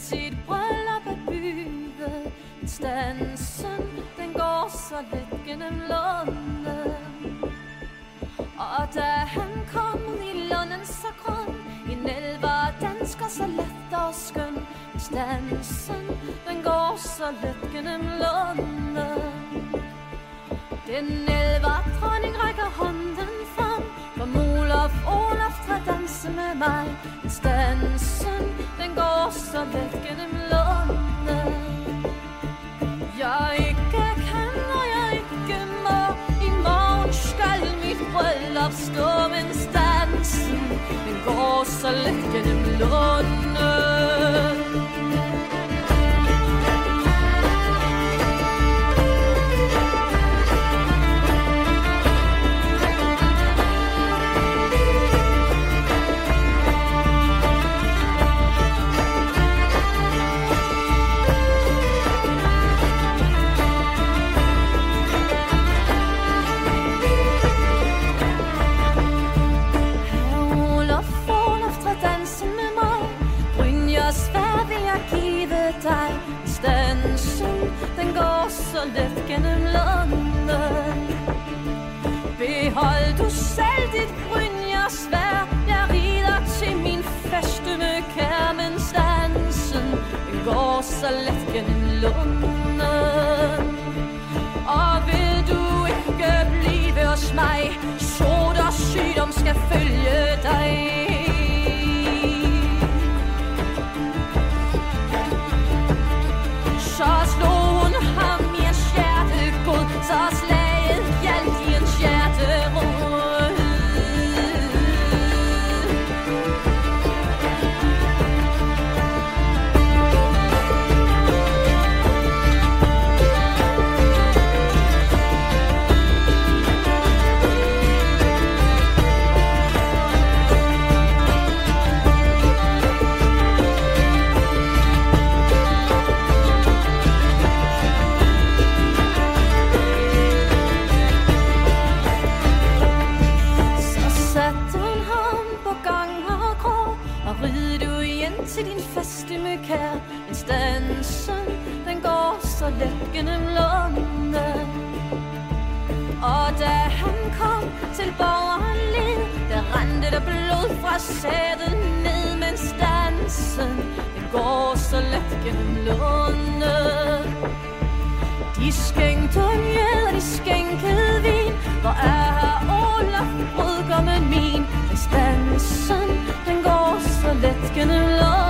til et bryllup at byde. Stansen, den går så let gennem Lunden. Og da han kom ud i Lunden, så grøn, en elver dansker så let og skøn. Stansen, den går så let gennem Lunden. Den elver dronning rækker hånden frem, kom Olaf til danse med mig. Stansen, den går så let gennem Lunden. Jeg ikke kan, og jeg ikke må, i morgen skal mit bryllup stå. Men stansen, den går så let gennem Lunden. Stansen, den går så let gennem Lunden. Behold du selv dit brynjersværd, jeg rider til min feste med kær. Men stansen, den går så let gennem Lunden. Og vil du ikke blive hos mig, sot og sygdom skal følge dig. Så slog hun ham i hans hjertegod, så slaget hjalp i hans hjerterod. Til din feste med kær. Men stansen, den går så let gennem Lunden. Og da han kom til borgeren led, der rendte der blod fra sædet ned. Men stansen, den går så let gennem Lunden. De skænkte mjød, og de skænkede vin. Hvor er her Olaf, brudgommen min? Men stansen, den går så let gennem Lunden.